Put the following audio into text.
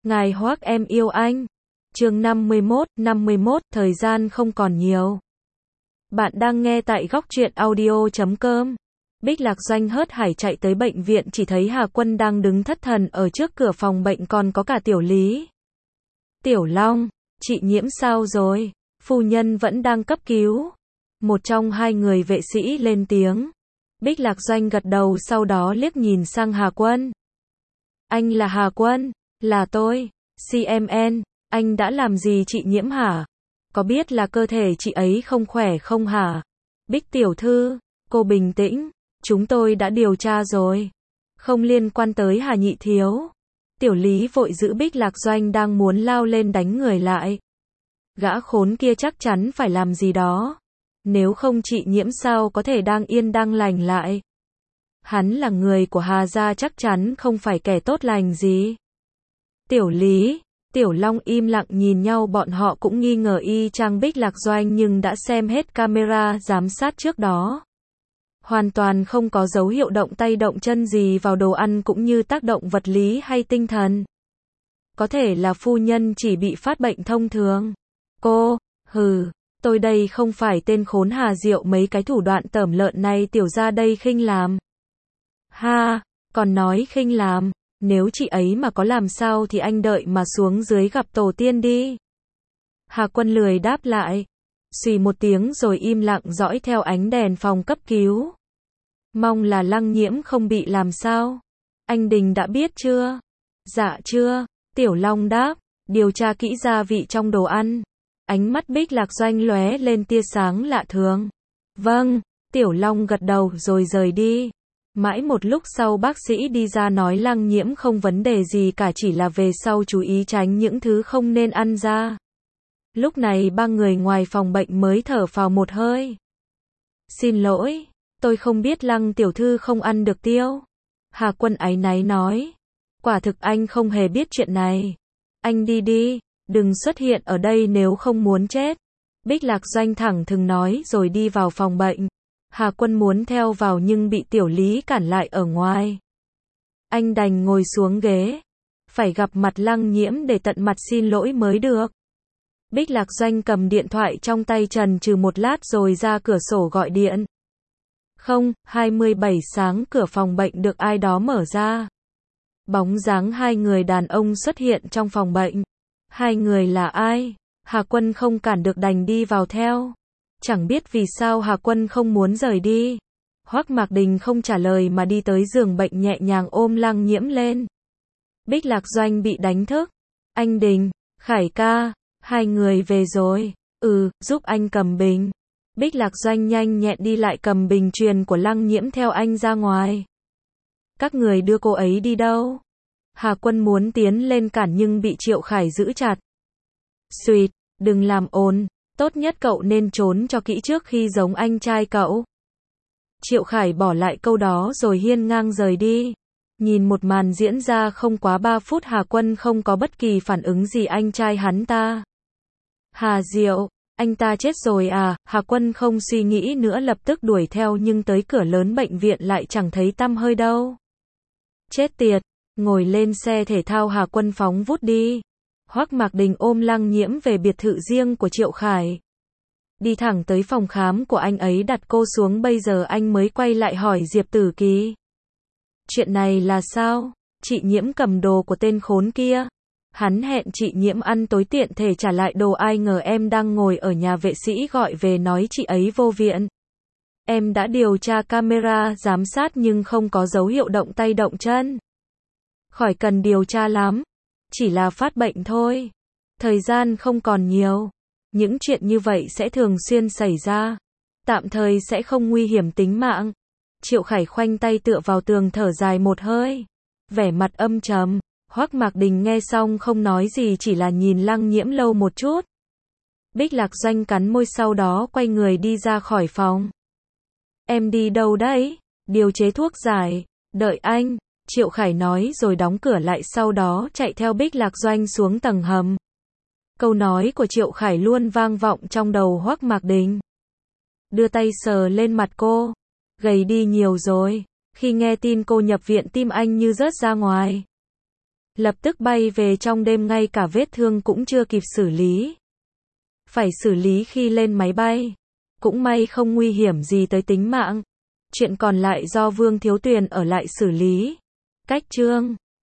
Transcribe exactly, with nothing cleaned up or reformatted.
Ngài Hoác em yêu anh. Chương năm mươi mốt, năm mươi mốt, thời gian không còn nhiều. Bạn đang nghe tại góc truyện audio chấm com. Bích Lạc Doanh hớt hải chạy tới bệnh viện, chỉ thấy Hà Quân đang đứng thất thần ở trước cửa phòng bệnh, còn có cả Tiểu Lý. Tiểu Long, chị Nhiễm sao rồi? Phu nhân vẫn đang cấp cứu. Một trong hai người vệ sĩ lên tiếng. Bích Lạc Doanh gật đầu, sau đó liếc nhìn sang Hà Quân. Anh là Hà Quân? Là tôi. xê em en, anh đã làm gì chị Nhiễm hả? Có biết là cơ thể chị ấy không khỏe không hả? Bích tiểu thư, cô bình tĩnh, chúng tôi đã điều tra rồi. Không liên quan tới Hà nhị thiếu. Tiểu Lý vội giữ Bích Lạc Doanh đang muốn lao lên đánh người lại. Gã khốn kia chắc chắn phải làm gì đó. Nếu không chị Nhiễm sao có thể đang yên đang lành lại. Hắn là người của Hà gia, chắc chắn không phải kẻ tốt lành gì. Tiểu Lý, Tiểu Long im lặng nhìn nhau, bọn họ cũng nghi ngờ y chang Bích Lạc Doanh nhưng đã xem hết camera giám sát trước đó. Hoàn toàn không có dấu hiệu động tay động chân gì vào đồ ăn cũng như tác động vật lý hay tinh thần. Có thể là phu nhân chỉ bị phát bệnh thông thường. Cô, hừ, tôi đây không phải tên khốn Hà Diệu, mấy cái thủ đoạn tởm lợn này tiểu ra đây khinh làm. Ha, còn nói khinh làm. Nếu chị ấy mà có làm sao thì anh đợi mà xuống dưới gặp tổ tiên đi. Hà Quân lười đáp lại. Xùy một tiếng rồi im lặng dõi theo ánh đèn phòng cấp cứu. Mong là Lăng Nhiễm không bị làm sao. Anh Đình đã biết chưa? Dạ chưa. Tiểu Long đáp. Điều tra kỹ gia vị trong đồ ăn. Ánh mắt Bích Lạc Doanh lóe lên tia sáng lạ thường. Vâng. Tiểu Long gật đầu rồi rời đi. Mãi một lúc sau bác sĩ đi ra nói Lăng Nhiễm không vấn đề gì cả, chỉ là về sau chú ý tránh những thứ không nên ăn ra. Lúc này ba người ngoài phòng bệnh mới thở phào một hơi. Xin lỗi, tôi không biết Lăng tiểu thư không ăn được tiêu. Hà Quân áy náy nói. Quả thực anh không hề biết chuyện này. Anh đi đi, đừng xuất hiện ở đây nếu không muốn chết. Bích Lạc Doanh thẳng thừng nói rồi đi vào phòng bệnh. Hà Quân muốn theo vào nhưng bị Tiểu Lý cản lại ở ngoài. Anh đành ngồi xuống ghế. Phải gặp mặt Lăng Nhiễm để tận mặt xin lỗi mới được. Bích Lạc Doanh cầm điện thoại trong tay chần chừ một lát rồi ra cửa sổ gọi điện. Không, hai mươi bảy sáng cửa phòng bệnh được ai đó mở ra. Bóng dáng hai người đàn ông xuất hiện trong phòng bệnh. Hai người là ai? Hà Quân không cản được đành đi vào theo. Chẳng biết vì sao Hà Quân không muốn rời đi. Hoắc Mạc Đình không trả lời mà đi tới giường bệnh nhẹ nhàng ôm Lăng Nhiễm lên. Bích Lạc Doanh bị đánh thức. Anh Đình, Khải ca, hai người về rồi. Ừ, giúp anh cầm bình. Bích Lạc Doanh nhanh nhẹn đi lại cầm bình truyền của Lăng Nhiễm theo anh ra ngoài. Các người đưa cô ấy đi đâu? Hà Quân muốn tiến lên cản nhưng bị Triệu Khải giữ chặt. Xuyệt, đừng làm ồn. Tốt nhất cậu nên trốn cho kỹ trước khi giống anh trai cậu. Triệu Khải bỏ lại câu đó rồi hiên ngang rời đi. Nhìn một màn diễn ra không quá ba phút, Hà Quân không có bất kỳ phản ứng gì anh trai hắn ta. Hà Diệu, anh ta chết rồi à? Hà Quân không suy nghĩ nữa lập tức đuổi theo nhưng tới cửa lớn bệnh viện lại chẳng thấy tăm hơi đâu. Chết tiệt, ngồi lên xe thể thao Hà Quân phóng vút đi. Hoắc Mạc Đình ôm Lăng Nhiễm về biệt thự riêng của Triệu Khải. Đi thẳng tới phòng khám của anh ấy đặt cô xuống, bây giờ anh mới quay lại hỏi Diệp Tử Kỳ. Chuyện này là sao? Chị Nhiễm cầm đồ của tên khốn kia. Hắn hẹn chị Nhiễm ăn tối tiện thể trả lại đồ, ai ngờ em đang ngồi ở nhà vệ sĩ gọi về nói chị ấy vô viện. Em đã điều tra camera giám sát nhưng không có dấu hiệu động tay động chân. Khỏi cần điều tra lắm. Chỉ là phát bệnh thôi. Thời gian không còn nhiều. Những chuyện như vậy sẽ thường xuyên xảy ra. Tạm thời sẽ không nguy hiểm tính mạng. Triệu Khải khoanh tay tựa vào tường thở dài một hơi. Vẻ mặt âm trầm. Hoắc Mạc Đình nghe xong không nói gì, chỉ là nhìn Lăng Nhiễm lâu một chút. Bích Lạc Doanh cắn môi sau đó quay người đi ra khỏi phòng. Em đi đâu đấy? Điều chế thuốc giải. Đợi anh. Triệu Khải nói rồi đóng cửa lại, sau đó chạy theo Bích Lạc Doanh xuống tầng hầm. Câu nói của Triệu Khải luôn vang vọng trong đầu Hoắc Mạc Đình. Đưa tay sờ lên mặt cô. Gầy đi nhiều rồi. Khi nghe tin cô nhập viện tim anh như rớt ra ngoài. Lập tức bay về trong đêm ngay cả vết thương cũng chưa kịp xử lý. Phải xử lý khi lên máy bay. Cũng may không nguy hiểm gì tới tính mạng. Chuyện còn lại do Vương Thiếu Tuyền ở lại xử lý. Cách chương